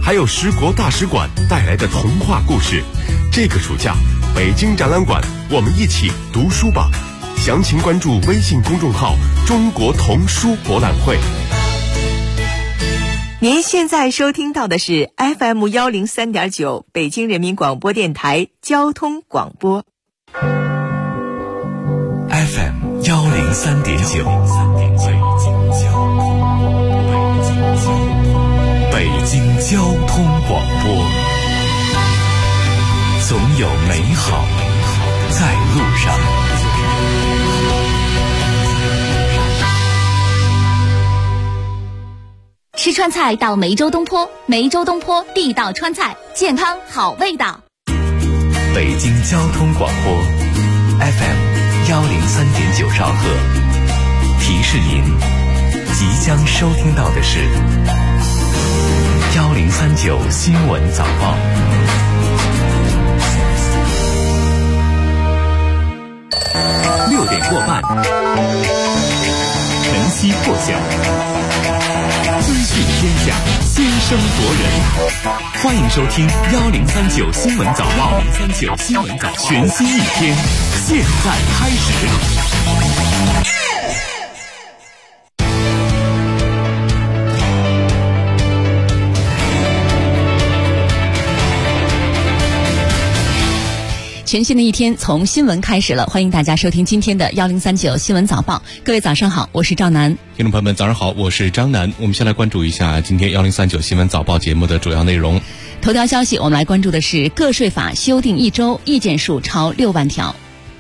还有10国大使馆带来的童话故事。这个暑假，北京展览馆，我们一起读书吧。详情关注微信公众号“中国童书博览会”。 您现在收听到的是 FM 103.9北京人民广播电台交通广播。 FM 103.9，北京交通广播，总有美好在路上。 吃川菜到梅州东坡，梅州东坡地道川菜，健康好味道。 北京交通广播 FM 103.9兆赫，提示您即将收听到的是1039新闻早报。6点过半，晨曦破晓，资讯天下，先声夺人。欢迎收听1039新闻早报，1039新闻早报，全新一天，现在开始。 全新的一天从新闻开始了，欢迎大家收听今天的1039新闻早报。各位早上好，我是赵楠。 听众朋友们早上好，我是张楠。我们先来关注一下今天1039新闻早报节目的主要内容。 头条消息，我们来关注的是个税法修订1周，意见数超6万条。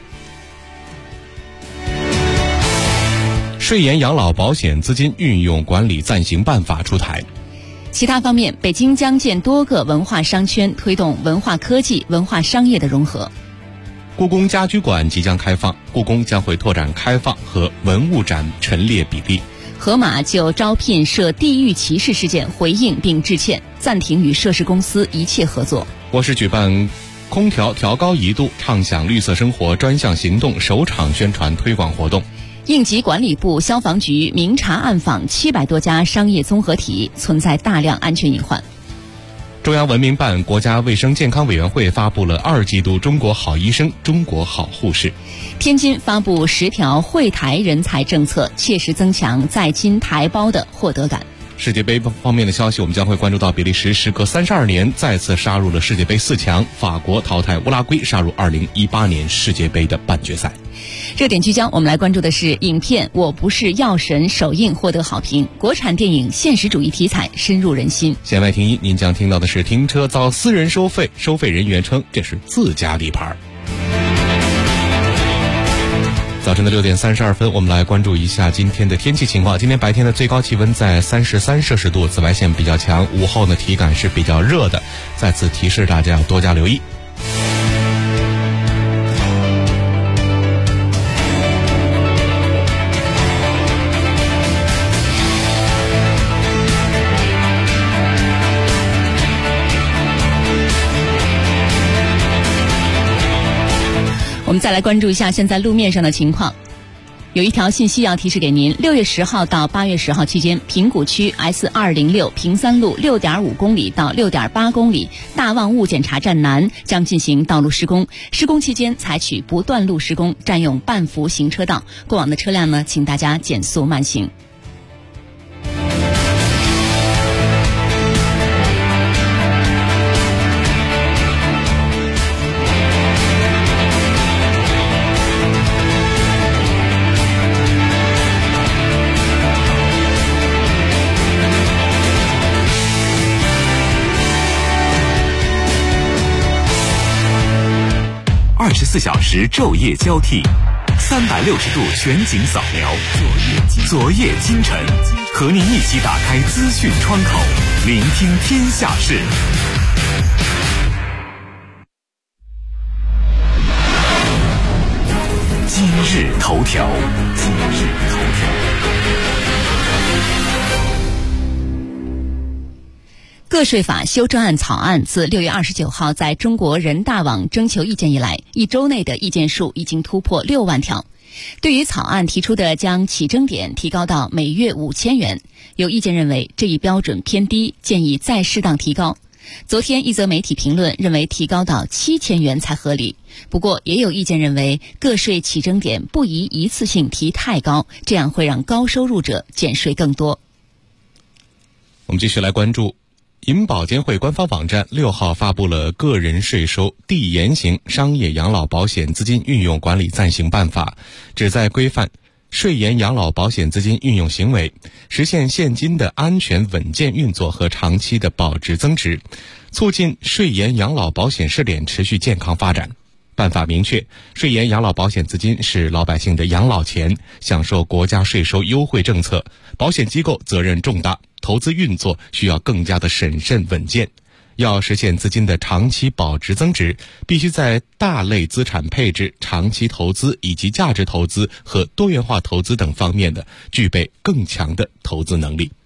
税延养老保险资金运用管理暂行办法出台。 其他方面，北京将建多个文化商圈，推动文化科技、文化商业的融合。 故宫家居馆即将开放，故宫将会拓展开放和文物展陈列比例。 盒马就招聘涉地域歧视事件回应并致歉，暂停与涉事公司一切合作。 我市举办空调调高1度，畅享绿色生活专项行动首场宣传推广活动。 应急管理部消防局明察暗访700多家商业综合体，存在大量安全隐患。 中央文明办、国家卫生健康委员会发布了2季度中国好医生、中国好护士。 天津发布10条惠台人才政策，切实增强在京台胞的获得感。 世界杯方面的消息，我们将会关注到比利时时隔32年再次杀入了世界杯4强，法国淘汰乌拉圭，杀入2018年世界杯的半决赛。 热点聚焦，我们来关注的是影片《我不是药神》首映获得好评，国产电影现实主义题材深入人心。 弦外听音，您将听到的是停车遭私人收费，收费人员称这是自家地盘。早晨的6点32分，我们来关注一下今天的天气情况。今天白天的最高气温在33摄氏度，紫外线比较强，午后呢体感是比较热的，再次提示大家要多加留意。 我们再来关注一下现在路面上的情况。有一条信息要提示给您：6月10号到8月10号期间，平谷区 S206 平三路6.5公里到6.8公里大望物检查站南将进行道路施工，施工期间采取不断路施工，占用半幅行车道，过往的车辆呢，请大家减速慢行。 24小时昼夜交替，360度全景扫描，昨夜今晨，和您一起打开资讯窗口，聆听天下事。今日头条。 个税法修正案草案自6月29号在中国人大网征求意见以来，一周内的意见数已经突破6万条。对于草案提出的将起征点提高到每月5000元，有意见认为这一标准偏低，建议再适当提高。昨天一则媒体评论认为提高到7000元才合理，不过也有意见认为个税起征点不宜一次性提太高，这样会让高收入者减税更多。 我们继续来关注银保监会官方网站6号发布了个人税收递延型商业养老保险资金运用管理暂行办法，旨在规范税延养老保险资金运用行为，实现现金的安全稳健运作和长期的保值增值，促进税延养老保险试点持续健康发展。办法明确，税延养老保险资金是老百姓的养老钱，享受国家税收优惠政策，保险机构责任重大，投资运作需要更加的审慎稳健。要实现资金的长期保值增值，必须在大类资产配置、长期投资以及价值投资和多元化投资等方面的具备更强的投资能力。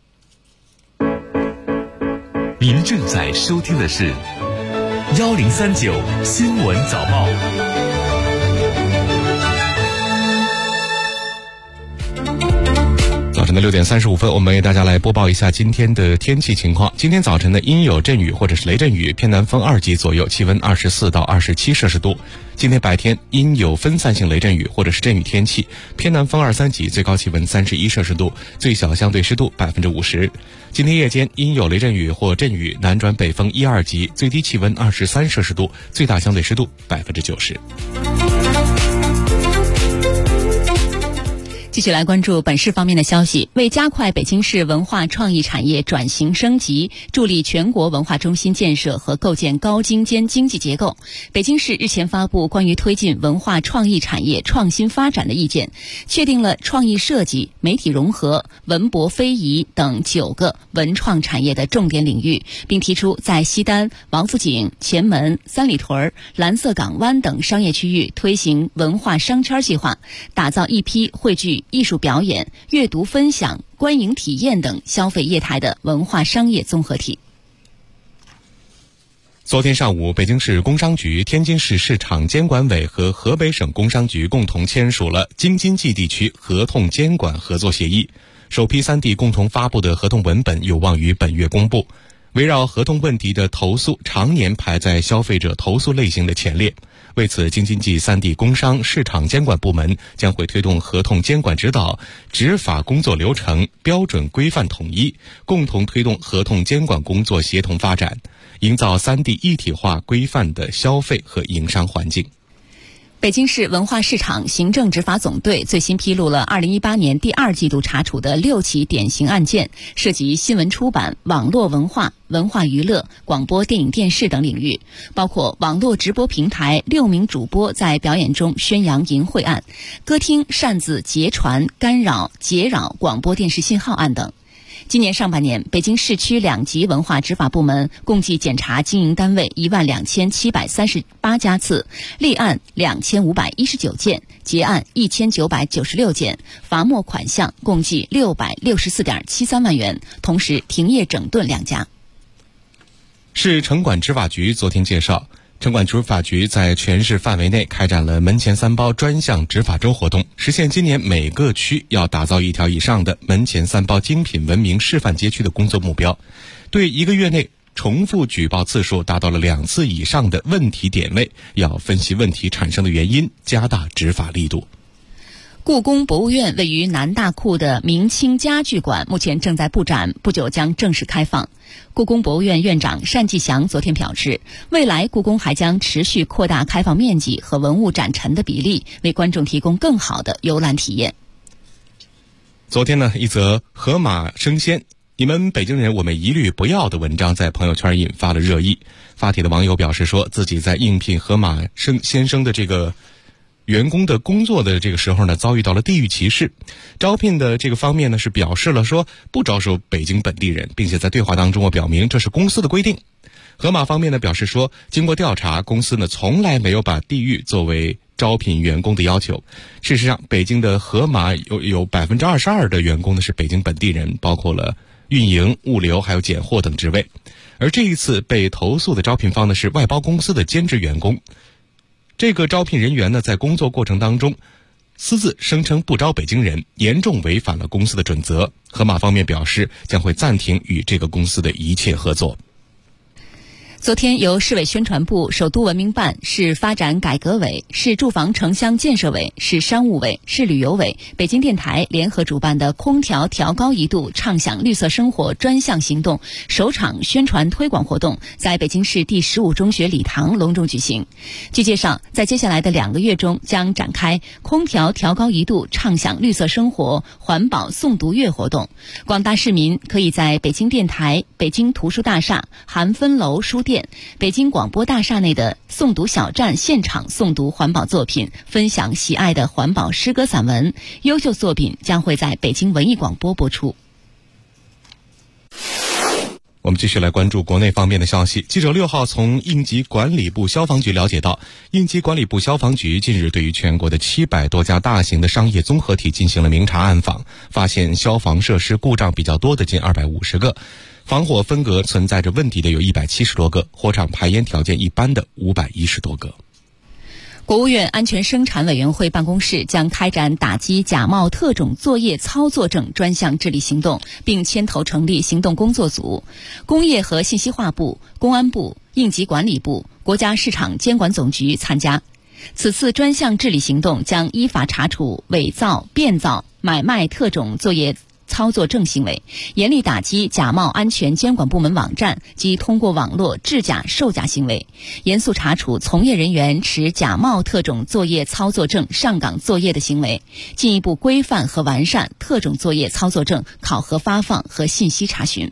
您正在收听的是1039新闻早报。 早晨的6点35分，我们为大家来播报一下今天的天气情况。今天早晨呢，阴有阵雨或者是雷阵雨，偏南风2级左右，气温24到27摄氏度。今天白天阴有分散性雷阵雨或者是阵雨天气，偏南风2、3级，最高气温31摄氏度，最小相对湿度50%。今天夜间阴有雷阵雨或阵雨，南转北风1、2级，最低气温23摄氏度，最大相对湿度90%。 继续来关注本市方面的消息。为加快北京市文化创意产业转型升级，助力全国文化中心建设和构建高精尖经济结构，北京市日前发布关于推进文化创意产业创新发展的意见，确定了创意设计、媒体融合、文博非遗等9个文创产业的重点领域，并提出在西单、王府井、前门、三里屯、蓝色港湾等商业区域推行文化商圈计划，打造一批汇聚艺术表演、阅读分享、观影体验等消费业态的文化商业综合体。 昨天上午，北京市工商局、天津市市场监管委和河北省工商局共同签署了京津冀地区合同监管合作协议，首批3地共同发布的合同文本有望于本月公布。围绕合同问题的投诉常年排在消费者投诉类型的前列，为此，京津冀3地工商市场监管部门将会推动合同监管指导、执法工作流程、标准规范统一，共同推动合同监管工作协同发展，营造3地一体化规范的消费和营商环境。 北京市文化市场行政执法总队最新披露了2018年第2季度查处的6起典型案件，涉及新闻出版、网络文化、文化娱乐、广播电影电视等领域，包括网络直播平台6名主播在表演中宣扬淫秽案、歌厅擅自截传、干扰、劫扰广播电视信号案等。今年上半年，北京市区2级文化执法部门共计检查经营单位12738家次，立案2519件，结案1996件，罚没款项共计664.73万元，同时停业整顿2家。 市城管执法局昨天介绍，城管执法局在全市范围内开展了门前3包专项执法周活动，实现今年每个区要打造1条以上的门前3包精品文明示范街区的工作目标，对1个月内重复举报次数达到了2次以上的问题点位，要分析问题产生的原因，加大执法力度。 故宫博物院位于南大库的明清家具馆目前正在布展，不久将正式开放。故宫博物院院长单霁翔昨天表示，未来故宫还将持续扩大开放面积和文物展陈的比例，为观众提供更好的游览体验。 昨天呢，一则河马生鲜你们北京人我们一律不要的文章在朋友圈引发了热议。发帖的网友表示说，自己在应聘河马先生的这个员工的工作的这个时候呢，遭遇到了地域歧视。招聘的这个方面呢，是表示了说不招收北京本地人，并且在对话当中我表明这是公司的规定。河马方面呢表示说，经过调查，公司呢从来没有把地域作为招聘员工的要求。事实上，北京的河马有22%的员工呢是北京本地人，包括了运营、物流还有拣货等职位。而这一次被投诉的招聘方呢是外包公司的兼职员工。这个招聘人员呢在工作过程当中私自声称不招北京人，严重违反了公司的准则。盒马方面表示将会暂停与这个公司的一切合作。 昨天，由市委宣传部、首都文明办、市发展改革委、市住房城乡建设委、市商务委、市旅游委、北京电台联合主办的空调调高1度畅享绿色生活专项行动首场宣传推广活动在北京市第15中学礼堂隆重举行。据介绍，在接下来的2个月中将展开空调调高1度畅享绿色生活环保诵读月活动，广大市民可以在北京电台、北京图书大厦、韩芬楼书店、北京广播大厦内的诵读小站现场诵读环保作品，分享喜爱的环保诗歌散文。优秀作品将会在北京文艺广播播出。 我们继续来关注国内方面的消息。记者6号从应急管理部消防局了解到，应急管理部消防局近日对于全国的700多家大型的商业综合体进行了明查暗访，发现消防设施故障比较多的近250个，防火分隔存在着问题的有170多个，火场排烟条件一般的510多个。 国务院安全生产委员会办公室将开展打击假冒特种作业操作证专项治理行动，并牵头成立行动工作组。工业和信息化部、公安部、应急管理部、国家市场监管总局参加。此次专项治理行动将依法查处伪造、变造、买卖特种作业操作证行为，严厉打击假冒安全监管部门网站及通过网络制假售假行为，严肃查处从业人员持假冒特种作业操作证上岗作业的行为，进一步规范和完善特种作业操作证考核发放和信息查询。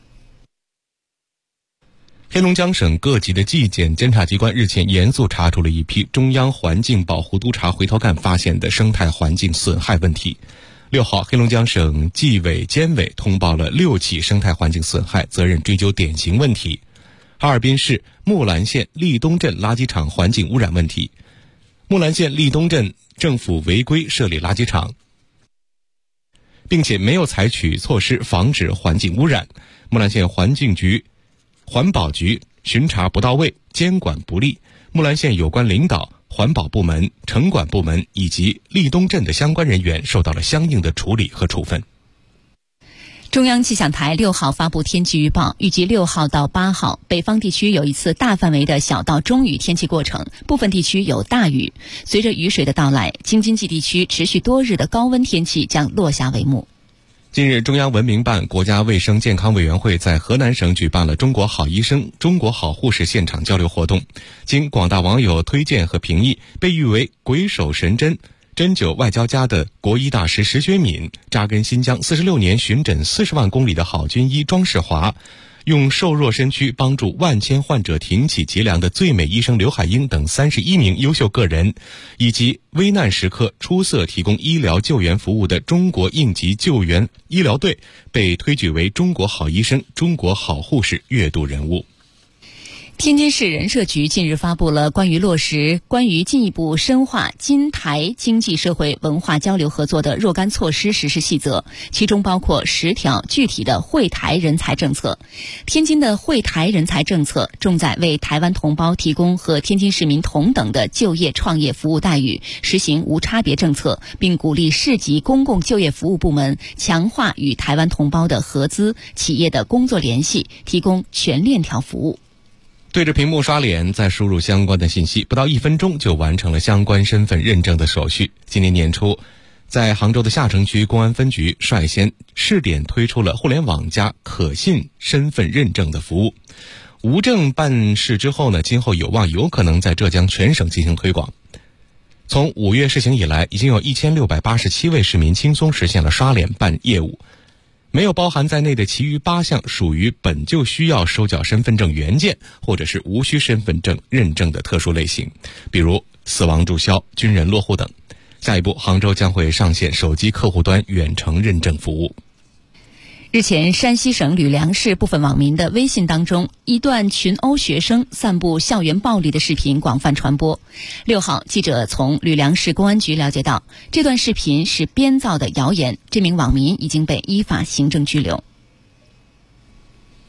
黑龙江省各级的纪检监察机关日前严肃查处了一批中央环境保护督察回头干发现的生态环境损害问题。6号，黑龙江省纪委监委通报了6起生态环境损害责任追究典型问题。哈尔滨市木兰县立东镇垃圾场环境污染问题，木兰县立东镇政府违规设立垃圾场，并且没有采取措施防止环境污染。木兰县环境局、环保局巡查不到位，监管不力，木兰县有关领导、环保部门、城管部门以及立东镇的相关人员受到了相应的处理和处分。 中央气象台6号发布天气预报，预计6号到8号，北方地区有一次大范围的小到中雨天气过程，部分地区有大雨。随着雨水的到来，京津冀地区持续多日的高温天气将落下帷幕。 近日，中央文明办、国家卫生健康委员会在河南省举办了中国好医生、中国好护士现场交流活动。经广大网友推荐和评议，被誉为鬼手神针、针灸外交家的国医大师石学敏，扎根新疆46年巡诊40万公里的好军医庄世华，用瘦弱身躯帮助万千患者挺起脊梁的最美医生刘海英等31名优秀个人，以及危难时刻出色提供医疗救援服务的中国应急救援医疗队，被推举为中国好医生、中国好护士月度人物。 天津市人社局近日发布了关于进一步深化津台经济社会文化交流合作的若干措施实施细则，其中包括10条具体的惠台人才政策。天津的惠台人才政策重在为台湾同胞提供和天津市民同等的就业创业服务待遇，实行无差别政策，并鼓励市级公共就业服务部门强化与台湾同胞的合资企业的工作联系，提供全链条服务。 对着屏幕刷脸，再输入相关的信息，不到1分钟就完成了相关身份认证的手续。今年年初，在杭州的下城区公安分局率先试点推出了互联网加可信身份认证的服务。无证办事之后呢，今后有可能在浙江全省进行推广。从5月试行以来，已经有1687位市民轻松实现了刷脸办业务。没有包含在内的其余8项属于本就需要收缴身份证原件或者是无需身份证认证的特殊类型，比如死亡注销、军人落户等。下一步，杭州将会上线手机客户端远程认证服务。 日前，山西省吕梁市部分网民的微信当中，一段群殴学生、散布校园暴力的视频广泛传播。6号，记者从吕梁市公安局了解到，这段视频是编造的谣言，这名网民已经被依法行政拘留。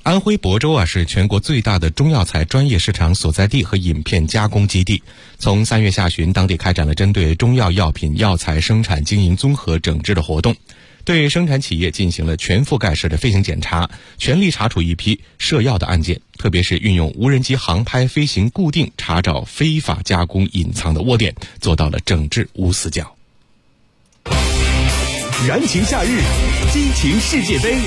安徽亳州是全国最大的中药材专业市场所在地和饮片加工基地。从3月下旬，当地开展了针对中药药品药材生产经营综合整治的活动，对生产企业进行了全覆盖式的飞行检查，全力查处一批涉药的案件，特别是运用无人机航拍飞行固定查找非法加工隐藏的窝点，做到了整治无死角。 燃情夏日，激情世界杯。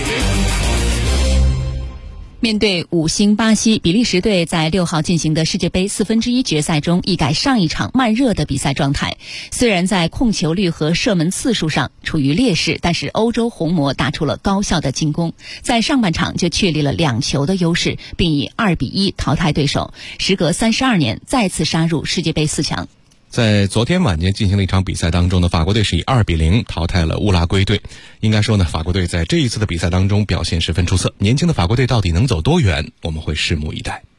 面对5星巴西，比利时队在6号进行的世界杯1/4决赛中一改上一场慢热的比赛状态。虽然在控球率和射门次数上处于劣势，但是欧洲红魔打出了高效的进攻，在上半场就确立了2球的优势，并以2-1淘汰对手，时隔32年再次杀入世界杯4强。 在昨天晚间进行的一场比赛当中呢，法国队是以2-0淘汰了乌拉圭队。应该说呢，法国队在这一次的比赛当中表现十分出色。年轻的法国队到底能走多远，我们会拭目以待。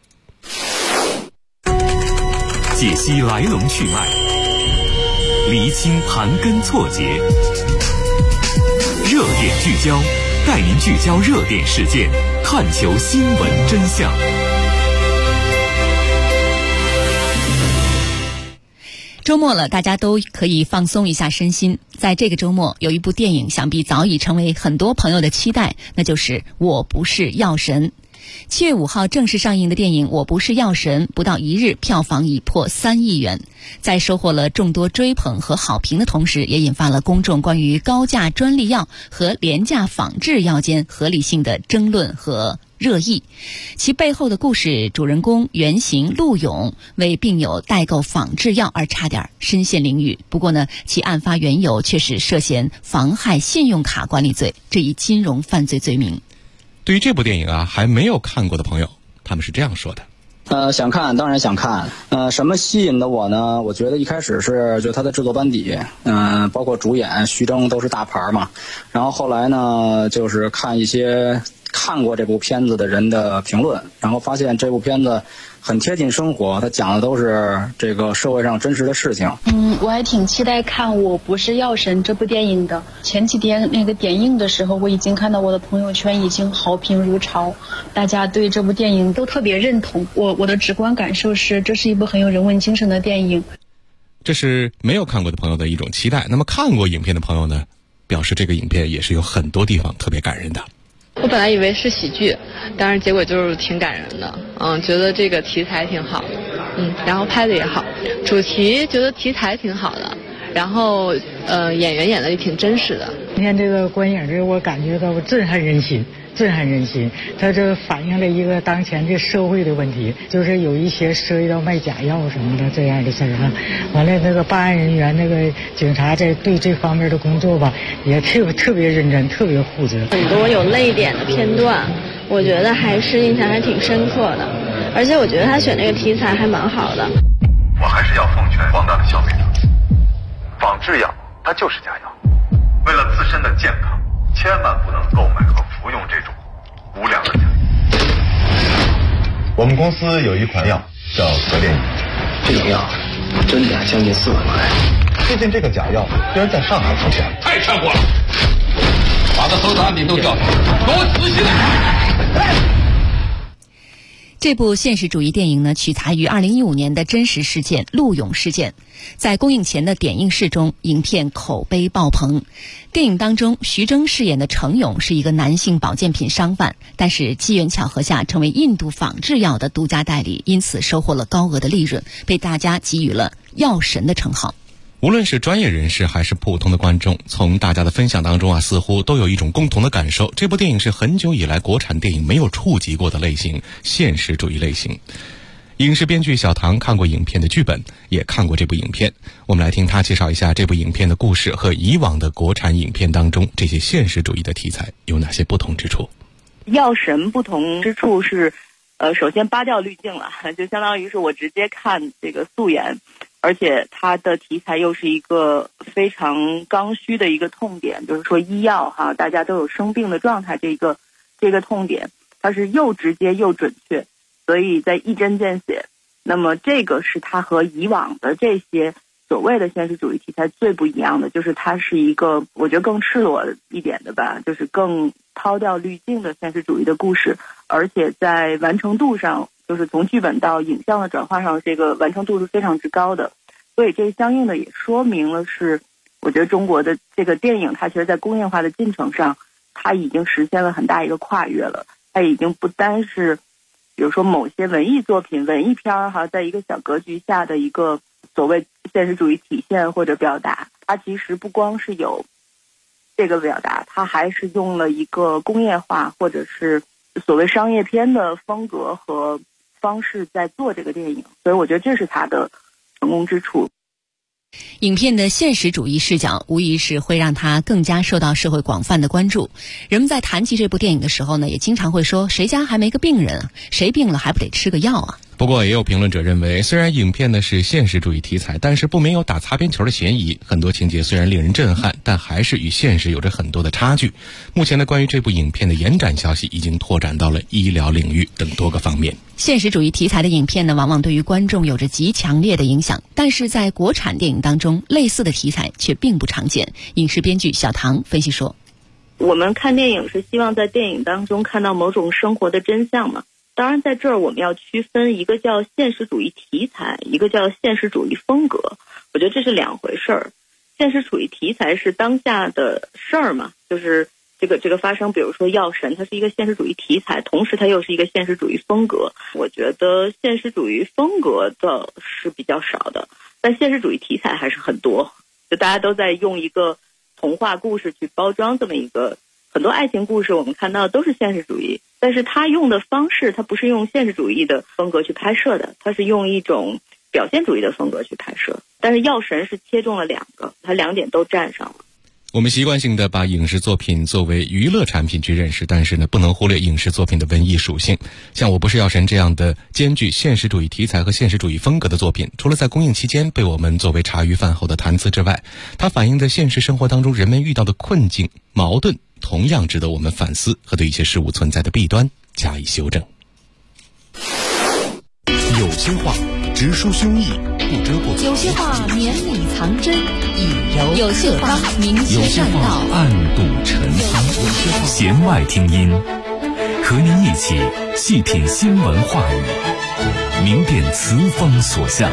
解析来龙去脉，厘清盘根错节，热点聚焦，带您聚焦热点事件，探求新闻真相。 周末了，大家都可以放松一下身心。在这个周末，有一部电影想必早已成为很多朋友的期待，那就是《我不是药神》。7月5号正式上映的电影《我不是药神》，不到1日票房已破3亿元，在收获了众多追捧和好评的同时，也引发了公众关于高价专利药和廉价仿制药间合理性的争论和热议。其背后的故事主人公原型陆勇为病友代购仿制药而差点身陷囹圄，不过呢，其案发缘由却是涉嫌妨害信用卡管理罪这一金融犯罪罪名。 对于这部电影还没有看过的朋友，他们是这样说的。 想看，当然想看。什么吸引的我呢？我觉得一开始是就他的制作班底，包括主演徐峥都是大牌嘛。然后后来呢，就是看一些看过这部片子的人的评论，然后发现这部片子很贴近生活，它讲的都是这个社会上真实的事情。 我还挺期待看《我不是药神》这部电影的。前几天那个点映的时候，我已经看到我的朋友圈已经好评如潮，大家对这部电影都特别认同。我的直观感受是，这是一部很有人文精神的电影。 这是没有看过的朋友的一种期待。那么看过影片的朋友呢，表示这个影片也是有很多地方特别感人的。 我本来以为是喜剧，但是结果就是挺感人的。觉得这个题材挺好的，然后拍的也好，主题觉得题材挺好的，然后演员演的也挺真实的。 今天这个观影这我感觉到震撼人心。它这反映了一个当前的社会的问题，就是有一些涉及到卖假药什么的这样的事儿完了那个办案人员那个警察在对这方面的工作吧，也特别认真，特别负责。 很多有泪点的片段，我觉得还是印象还挺深刻的，而且我觉得他选这个题材还蛮好的。 我还是要奉劝广大的消费者，仿制药它就是假药，为了自身的健康，千万不能购买和服用这种无良的假药。我们公司有一款药叫格列宁， 这种药真假将近4万块。 最近这个假药居然在上海出现了， 太猖狂了！把他所有的案底都调出来，给我仔细来！ 这部现实主义电影呢，取材于2015年的真实事件陆勇事件。在公映前的点映式中，影片口碑爆棚。电影当中，徐峥饰演的程勇是一个男性保健品商贩，但是机缘巧合下成为印度仿制药的独家代理，因此收获了高额的利润，被大家给予了药神的称号。 无论是专业人士还是普通的观众，从大家的分享当中似乎都有一种共同的感受，这部电影是很久以来国产电影没有触及过的类型，现实主义类型。影视编剧小唐看过影片的剧本，也看过这部影片，我们来听他介绍一下这部影片的故事和以往的国产影片当中这些现实主义的题材有哪些不同之处。 药神不同之处是首先扒掉滤镜了，就相当于是我直接看这个素颜，而且它的题材又是一个非常刚需的一个痛点，就是说医药大家都有生病的状态，这个痛点它是又直接又准确，所以在一针见血。那么这个是它和以往的这些所谓的现实主义题材最不一样的，就是它是一个我觉得更赤裸一点的吧，就是更抛掉滤镜的现实主义的故事， 而且在完成度上，就是从剧本到影像的转化上，这个完成度是非常之高的。所以这相应的也说明了是，我觉得中国的这个电影它其实在工业化的进程上，它已经实现了很大一个跨越了。它已经不单是比如说某些文艺作品、文艺片儿哈，在一个小格局下的一个所谓现实主义体现或者表达，它其实不光是有这个表达，它还是用了一个工业化或者是所谓商业片的风格和方式在做这个电影，所以我觉得这是它的成功之处。 影片的现实主义视角无疑是会让它更加受到社会广泛的关注。人们在谈及这部电影的时候呢，也经常会说，谁家还没个病人啊？谁病了还不得吃个药啊？ 不过也有评论者认为，虽然影片呢是现实主义题材，但是不免有打擦边球的嫌疑。很多情节虽然令人震撼，但还是与现实有着很多的差距。目前呢，关于这部影片的延展消息已经拓展到了医疗领域等多个方面。 现实主义题材的影片呢，往往对于观众有着极强烈的影响，但是在国产电影当中，类似的题材却并不常见。影视编剧小唐分析说， 我们看电影是希望在电影当中看到某种生活的真相嘛。当然在这儿我们要区分，一个叫现实主义题材，一个叫现实主义风格，我觉得这是两回事儿。现实主义题材是当下的事儿嘛，就是这个发生，比如说药神，它是一个现实主义题材，同时它又是一个现实主义风格。我觉得现实主义风格的是比较少的，但现实主义题材还是很多，就大家都在用一个童话故事去包装这么一个，很多爱情故事我们看到都是现实主义，但是他用的方式，他不是用现实主义的风格去拍摄的，他是用一种表现主义的风格去拍摄。但是药神是切中了两个，他两点都占上了。 我们习惯性的把影视作品作为娱乐产品去认识，但是呢，不能忽略影视作品的文艺属性。像我不是药神这样的兼具现实主义题材和现实主义风格的作品，除了在公映期间被我们作为茶余饭后的谈资之外，它反映的现实生活当中人们遇到的困境、矛盾，同样值得我们反思和对一些事物存在的弊端加以修正。 有些话直抒胸臆，不遮不有些话绵里藏针，以柔有些话明有些线话道， 暗度陈仓，弦外听音，和您一起细品新闻话语，明辨词风所向。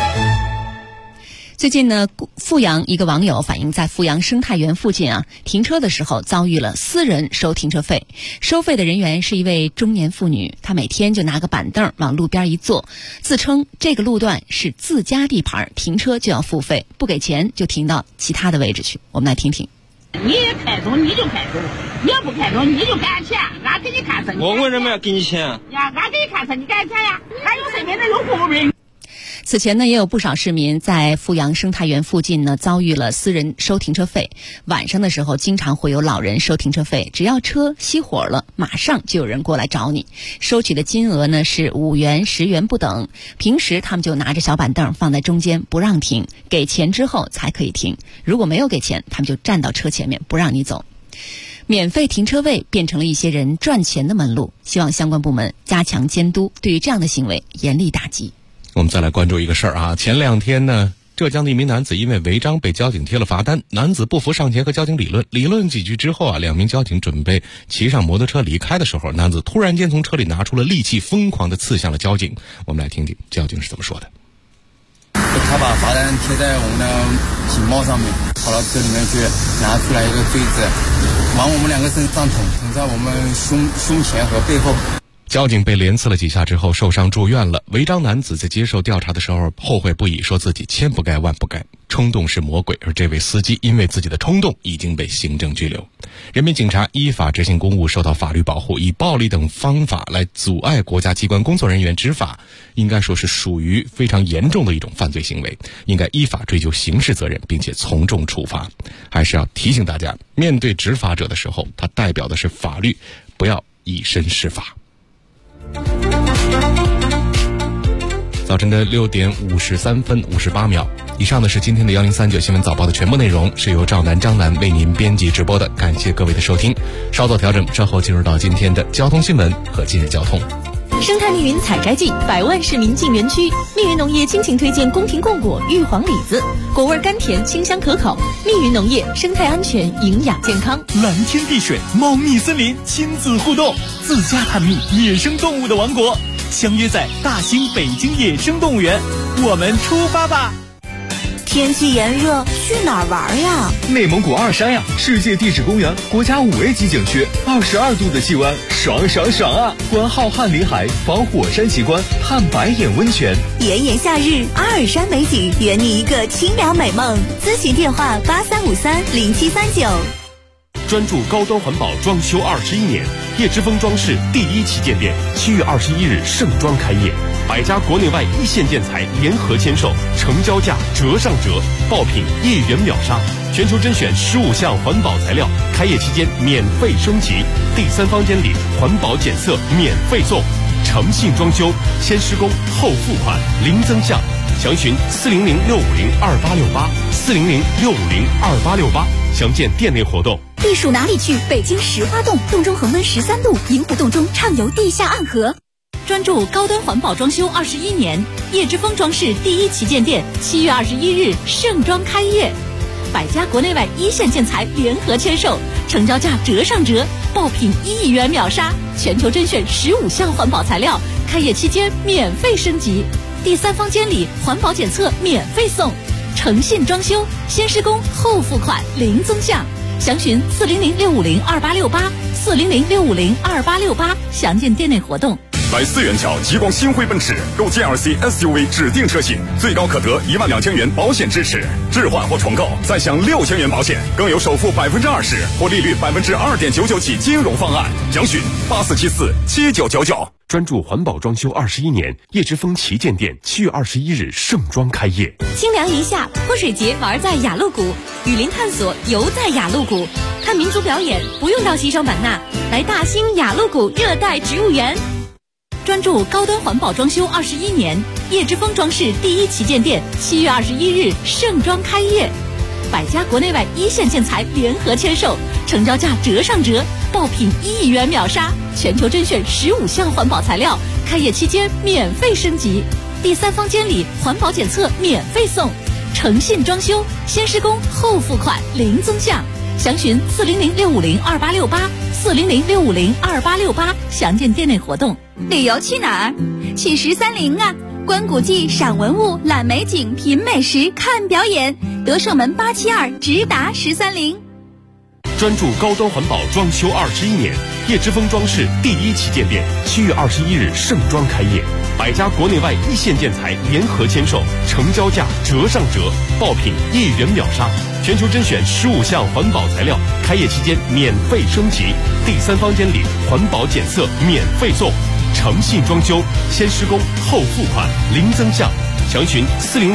最近呢，阜阳一个网友反映，在阜阳生态园附近停车的时候遭遇了私人收停车费。收费的人员是一位中年妇女，她每天就拿个板凳往路边一坐，自称这个路段是自家地盘，停车就要付费，不给钱就停到其他的位置去。我们来听听。 你开走你就开走，你要不开走你就给俺钱，俺给你看车。 我为什么要给你钱呀？俺给你看车，你给俺钱呀？还有身边的有服务人员。 此前呢，也有不少市民在阜阳生态园附近呢遭遇了私人收停车费。晚上的时候，经常会有老人收停车费，只要车熄火了，马上就有人过来找你。收取的金额呢是5元、10元不等。平时他们就拿着小板凳放在中间不让停，给钱之后才可以停。如果没有给钱，他们就站到车前面不让你走。免费停车位变成了一些人赚钱的门路，希望相关部门加强监督，对于这样的行为严厉打击。 我们再来关注一个事儿啊，前2天呢，浙江的一名男子因为违章被交警贴了罚单，男子不服上前和交警理论几句之后2名交警准备骑上摩托车离开的时候，男子突然间从车里拿出了利器，疯狂地刺向了交警。我们来听听交警是怎么说的。 他把罚单贴在我们的警帽上面，跑到车里面去拿出来一个锥子，往我们2个身上捅在我们胸前和背后。 交警被连刺了几下之后受伤住院了。违章男子在接受调查的时候后悔不已，说自己千不该万不该，冲动是魔鬼。而这位司机因为自己的冲动已经被行政拘留。人民警察依法执行公务，受到法律保护，以暴力等方法来阻碍国家机关工作人员执法，应该说是属于非常严重的一种犯罪行为，应该依法追究刑事责任，并且从重处罚。还是要提醒大家，面对执法者的时候，他代表的是法律，不要以身试法。早晨的6点53分58秒，以上的是今天的1039新闻早报的全部内容，是由赵楠、张楠为您编辑直播的，感谢各位的收听。稍作调整，稍后进入到今天的交通新闻和今日交通。 生态密云采摘季，100万市民进园区。密云农业倾情推荐宫廷贡果玉皇李子，果味甘甜，清香可口。密云农业生态安全，营养健康。 蓝天碧水，猫蜜森林，亲子互动，自家探秘野生动物的王国，相约在大兴北京野生动物园，我们出发吧！ 天气炎热，去哪儿玩呀？ 内蒙古二山呀，世界地质公园国家5A 级景区，22度的气温，爽爽爽啊！观浩瀚林海，访火山奇观，探白眼温泉。 炎炎夏日，阿尔山美景，圆你一个清凉美梦。咨询电话83530739。 专注高端环保装修21年，叶之峰装饰第1旗舰店7月21日盛装开业，100家国内外一线建材联合签售，成交价折上折，爆品1元秒杀，全球甄选15项环保材料，开业期间免费升级，第3方监理环保检测免费送，诚信装修，先施工后付款，零增项，详询400-650-2868，400-650-2868，详见店内活动。 避暑哪里去？北京石花洞，洞中恒温13度，银湖洞中畅游地下暗河。 专注高端环保装修21年，叶之峰装饰第1旗舰店7月21日盛装开业，100家国内外一线建材联合签售，成交价折上折，爆品1亿元秒杀，全球甄选15项环保材料，开业期间免费升级，第3方监理环保检测免费送，诚信装修，先施工后付款，零增项。详询400-650-2868，400-650-2868，详见店内活动。 来4元桥极光星辉奔驰购 GLC SUV 指定车型，最高可得12000元保险支持，置换或重购再享6000元保险，更有首付20%或利率2.99%起金融方案。详询84747999。 专注环保装修21年，叶之峰旗舰店7月21日盛装开业。 清凉一夏，泼水节玩在雅鹿谷，雨林探索游在雅鹿谷，看民族表演不用到西双版纳，来大兴雅鹿谷热带植物园。专注高端环保装修21年，叶之峰装饰第1旗舰店7月21日盛装开业，100家国内外一线建材联合签售，成交价折上折，爆品1亿元秒杀，全球甄选15项环保材料，开业期间免费升级，第3方监理环保检测免费送，诚信装修，先施工后付款，零增项。详询400-650-2868，400-650-2868，详见店内活动。 旅游去哪儿？去13陵啊！观古迹、赏文物、览美景、品美食、看表演，德胜门872直达13陵。 专注高端环保装修21年，叶之峰装饰第1旗舰店7月21日盛装开业，100家国内外一线建材联合签售，成交价折上折，爆品1元秒杀，全球甄选15项环保材料，开业期间免费升级，第3方监理环保检测免费送，诚信装修，先施工后付款，零增项。详询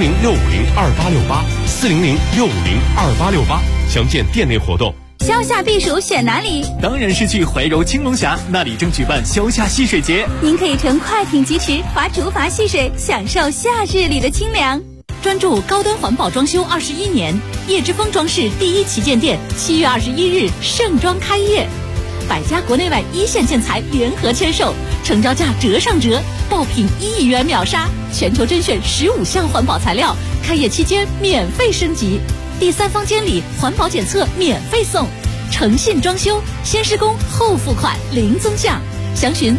400-650-2868，400-650-2868，详见店内活动。 消夏避暑选哪里？ 当然是去怀柔青龙峡，那里正举办消夏戏水节， 您可以乘快艇疾驰，划竹筏戏水，享受夏日里的清凉。 专注高端环保装修21年，叶之峰装饰第1旗舰店7月21日盛装开业，100家国内外一线建材联合签售，成交价折上折，爆品1亿元秒杀，全球甄选15项环保材料，开业期间免费升级，第3方监理环保检测免费送，诚信装修，先施工后付款，零增项。详询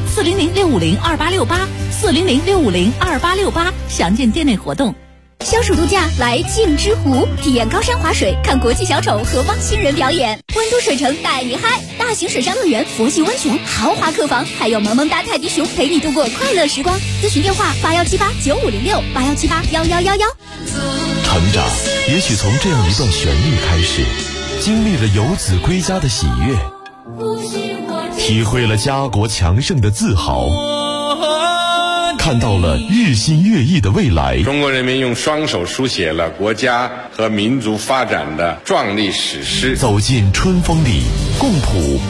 400-650-2868，400-650-2868，详见店内活动。 消暑度假来镜之湖，体验高山滑水，看国际小丑和汪星人表演，温都水城带你嗨！大型水上乐园、佛系温泉、豪华客房，还有萌萌哒泰迪熊陪你度过快乐时光。咨询电话81789506，81781111。 成长也许从这样一段旋律开始，经历了游子归家的喜悦，体会了家国强盛的自豪，看到了日新月异的未来。 中国人民用双手书写了国家和民族发展的壮丽史诗。 走进春风里，共谱